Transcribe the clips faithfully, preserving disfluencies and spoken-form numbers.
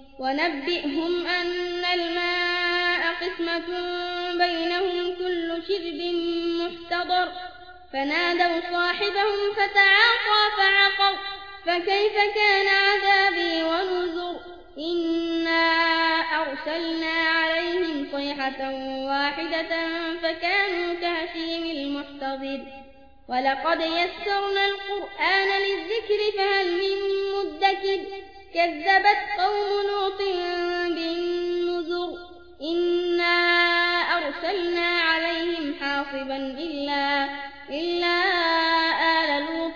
ونبئهم أن الماء قسمة بينهم كل شرب محتضر فنادوا صاحبهم فتعاطى فعقر فكيف كان عذابي ونذر إنا أرسلنا عليهم صيحة واحدة فكانوا كهشيم المحتضر ولقد يسرنا القرآن للذكر فهل من مدكر كذبت قوم لوط بالنذر إنا أرسلنا عليهم حاصبا إلا, إلا آل لوط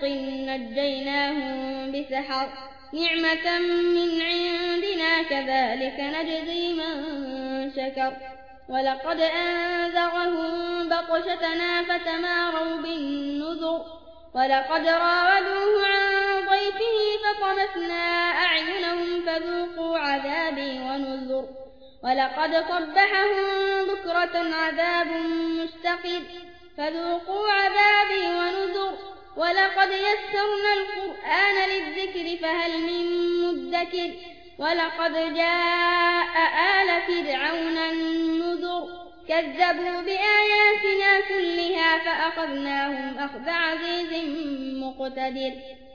نجيناهم بسحر نعمة من عندنا كذلك نجزي من شكر ولقد أنذرهم بطشتنا فتماروا بالنذر ولقد راودوه عن ضيفه فطمسنا أعينهم فذوقوا عذابي ونذر ولقد صبحهم بكرة عذاب مستقر فذوقوا عذابي ونذر ولقد يسرنا القرآن للذكر فهل من مدكر ولقد جاء آل فرعون النذر كذبوا بآياتنا كلها فأخذناهم أخذ عزيز مقتدر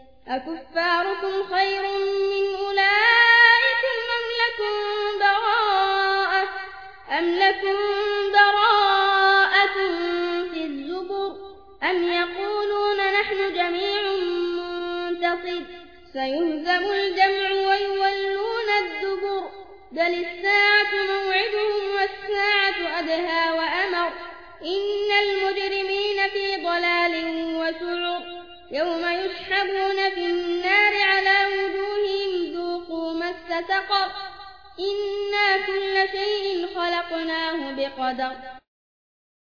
أكفاركم خير من أولئكم أم لكم براءة أم لكم براءة في الزبر أم يقولون نحن جميع منتصر سيهزم الجمع ويولون الدبر بل الساعة موعدهم والساعة أدهى وأمر إن المجرمين في ضلال وسعر يوم يسحبون في النار على وجوههم ذوقوا مس سقر إنا كل شيء خلقناه بقدر